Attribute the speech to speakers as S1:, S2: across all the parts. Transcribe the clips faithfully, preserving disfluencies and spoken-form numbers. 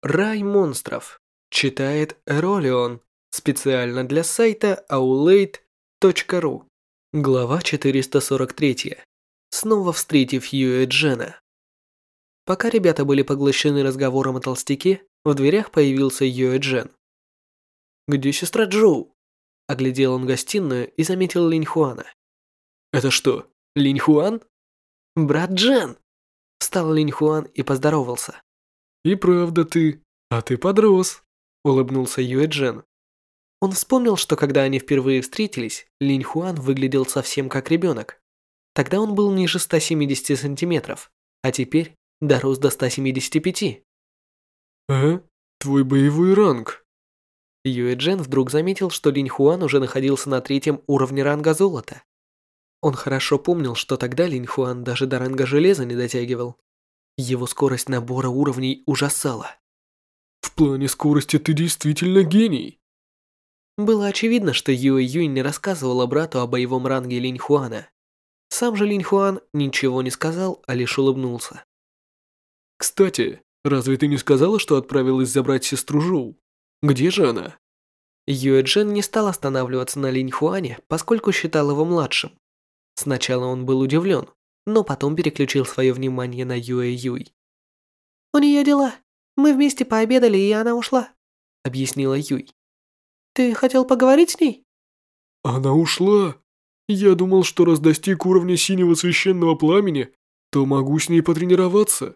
S1: Рай монстров. Читает Эролион. Специально для сайта аулейт точка ру. Глава четыреста сорок три. Снова встретив Юэ Джена. Пока ребята были поглощены разговором о толстяке, в дверях появился Юэ Джен. «Где сестра Джоу?» Оглядел он гостиную и заметил Линь Хуана. «Это что, Линь Хуан?» «Брат Джен!» Встал Линь Хуан и поздоровался. «И правда ты, а ты подрос», — улыбнулся Юэ Джен. Он вспомнил, что когда они впервые встретились, Линь Хуан выглядел совсем как ребенок. Тогда он был ниже ста семидесяти сантиметров, а теперь дорос до ста семидесяти пяти. «А? Твой боевой ранг?» Юэ Джен вдруг заметил, что Линь Хуан уже находился на третьем уровне ранга золота. Он хорошо помнил, что тогда Линь Хуан даже до ранга железа не дотягивал. Его скорость набора уровней ужасала. «В плане скорости ты действительно гений!» Было очевидно, что Юэ Юнь не рассказывала брату о боевом ранге Линь Хуана. Сам же Линь Хуан ничего не сказал, а лишь улыбнулся. «Кстати, разве ты не сказала, что отправилась забрать сестру Жоу? Где же она?» Юэ Джен не стал останавливаться на Линь Хуане, поскольку считал его младшим. Сначала он был удивлен, но потом переключил свое внимание на Юэ Юй. «У нее дела. Мы вместе пообедали, и она ушла», — объяснила Юй. «Ты хотел поговорить с ней?» «Она ушла? Я думал, что раз достиг уровня синего священного пламени, то могу с ней потренироваться».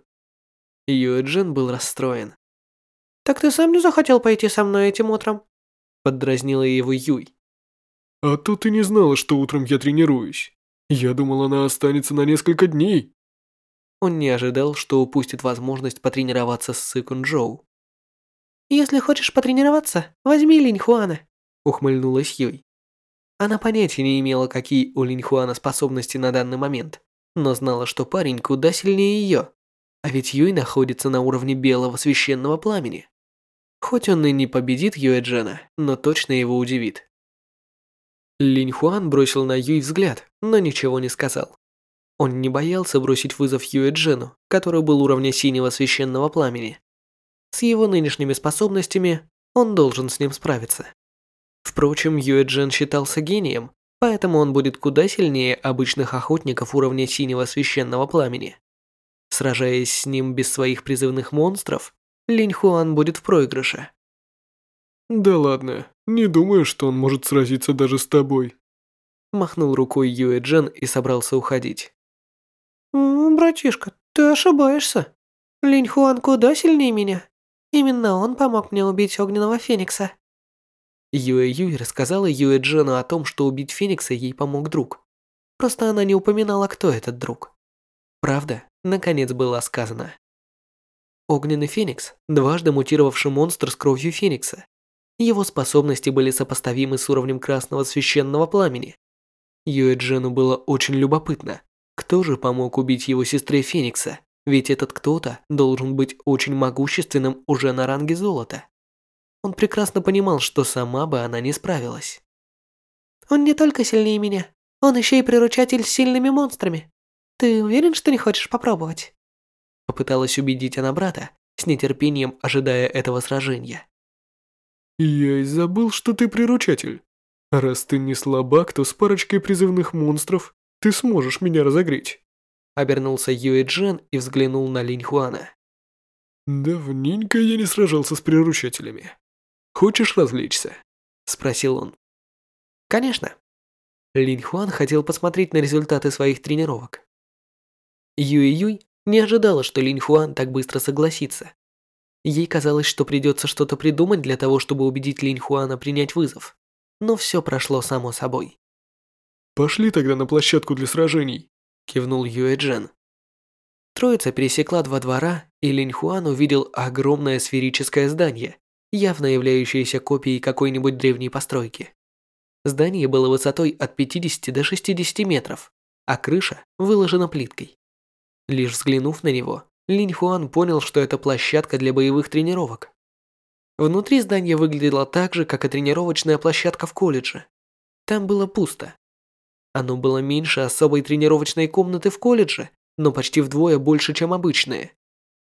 S1: Юэ Джен был расстроен. «Так ты сам не захотел пойти со мной этим утром?» — поддразнила его Юй. «А то ты не знала, что утром я тренируюсь. Я думал, она останется на несколько дней». Он не ожидал, что упустит возможность потренироваться с Цикун Джоу. «Если хочешь потренироваться, возьми Линь Хуана», — ухмыльнулась Юй. Она понятия не имела, какие у Линь Хуана способности на данный момент, но знала, что парень куда сильнее ее. А ведь Юй находится на уровне белого священного пламени. Хоть он и не победит Юэ Джена, но точно его удивит. Линь Хуан бросил на Юй взгляд, но ничего не сказал. Он не боялся бросить вызов Юэ Джену, который был уровня синего священного пламени. С его нынешними способностями он должен с ним справиться. Впрочем, Юэ Джен считался гением, поэтому он будет куда сильнее обычных охотников уровня синего священного пламени. Сражаясь с ним без своих призывных монстров, Линь Хуан будет в проигрыше. «Да ладно, не думаю, что он может сразиться даже с тобой», махнул рукой Юэ Джен и собрался уходить. «Братишка, ты ошибаешься. Линь Хуан куда сильнее меня. Именно он помог мне убить огненного феникса». Юэ Юй рассказала Юэ Джену о том, что убить феникса ей помог друг. Просто она не упоминала, кто этот друг. Правда, наконец была сказана. Огненный феникс – дважды мутировавший монстр с кровью феникса. Его способности были сопоставимы с уровнем красного священного пламени. Юэ Джену было очень любопытно, кто же помог убить его сестре Феникса, ведь этот кто-то должен быть очень могущественным уже на ранге золота. Он прекрасно понимал, что сама бы она не справилась. «Он не только сильнее меня, он еще и приручатель с сильными монстрами. Ты уверен, что не хочешь попробовать?» Попыталась убедить она брата, с нетерпением ожидая этого сражения. «Я и забыл, что ты приручатель. Раз ты не слабак, то с парочкой призывных монстров ты сможешь меня разогреть». Обернулся Юэ Джен и взглянул на Линь Хуана. «Давненько я не сражался с приручателями. Хочешь развлечься?» Спросил он. «Конечно». Линь Хуан хотел посмотреть на результаты своих тренировок. Юэ Юй не ожидала, что Линь Хуан так быстро согласится. Ей казалось, что придется что-то придумать для того, чтобы убедить Линь Хуана принять вызов. Но все прошло само собой. «Пошли тогда на площадку для сражений», – кивнул Юэ Джен. Троица пересекла два двора, и Линь Хуан увидел огромное сферическое здание, явно являющееся копией какой-нибудь древней постройки. Здание было высотой от пятидесяти до шестидесяти метров, а крыша выложена плиткой. Лишь взглянув на него, Линь Хуан понял, что это площадка для боевых тренировок. Внутри здание выглядело так же, как и тренировочная площадка в колледже. Там было пусто. Оно было меньше особой тренировочной комнаты в колледже, но почти вдвое больше, чем обычные.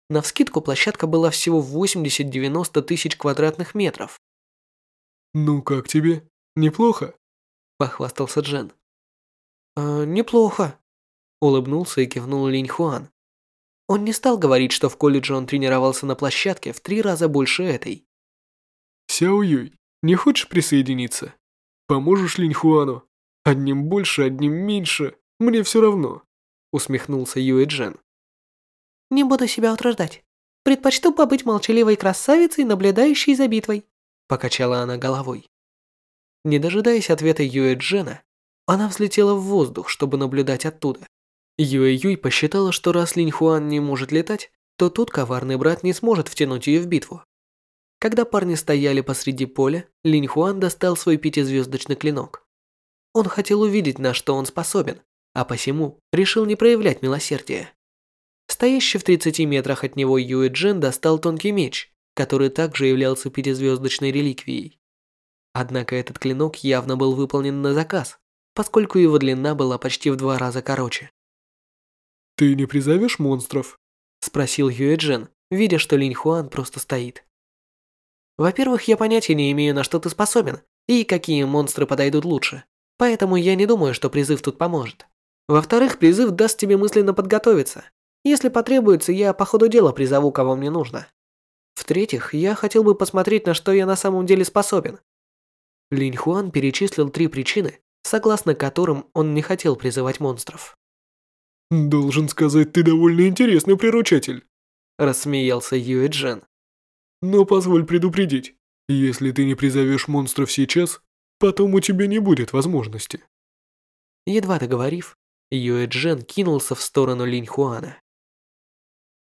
S1: Навскидку площадка была всего восемьдесят-девяносто тысяч квадратных метров.
S2: «Ну как тебе? Неплохо?»
S1: – похвастался Джен. «Э, «Неплохо», – улыбнулся и кивнул Линь Хуан. Он не стал говорить, что в колледже он тренировался на площадке в три раза больше этой.
S2: «Сяо Юй, не хочешь присоединиться? Поможешь Линь Хуану? Одним больше, одним меньше, мне все равно», – усмехнулся Юэ Джен.
S1: «Не буду себя утруждать. Предпочту побыть молчаливой красавицей, наблюдающей за битвой», – покачала она головой. Не дожидаясь ответа Юэ Джена, она взлетела в воздух, чтобы наблюдать оттуда. Юэ Юй посчитала, что раз Линь Хуан не может летать, то тут коварный брат не сможет втянуть ее в битву. Когда парни стояли посреди поля, Линь Хуан достал свой пятизвездочный клинок. Он хотел увидеть, на что он способен, а посему решил не проявлять милосердия. Стоящий в тридцати метрах от него Юэ Джен достал тонкий меч, который также являлся пятизвездочной реликвией. Однако этот клинок явно был выполнен на заказ, поскольку его длина была почти в два раза короче.
S2: «Ты не призовешь монстров?»
S1: – спросил Юэ Джен, видя, что Линь Хуан просто стоит. «Во-первых, я понятия не имею, на что ты способен, и какие монстры подойдут лучше, поэтому я не думаю, что призыв тут поможет. Во-вторых, призыв даст тебе мысленно подготовиться. Если потребуется, я по ходу дела призову, кого мне нужно. В-третьих, я хотел бы посмотреть, на что я на самом деле способен». Линь Хуан перечислил три причины, согласно которым он не хотел призывать монстров.
S2: «Должен сказать, ты довольно интересный приручатель»,
S1: – рассмеялся Юэ Джен.
S2: «Но позволь предупредить, если ты не призовешь монстров сейчас, потом у тебя не будет возможности».
S1: Едва договорив, Юэ Джен кинулся в сторону Линь Хуана.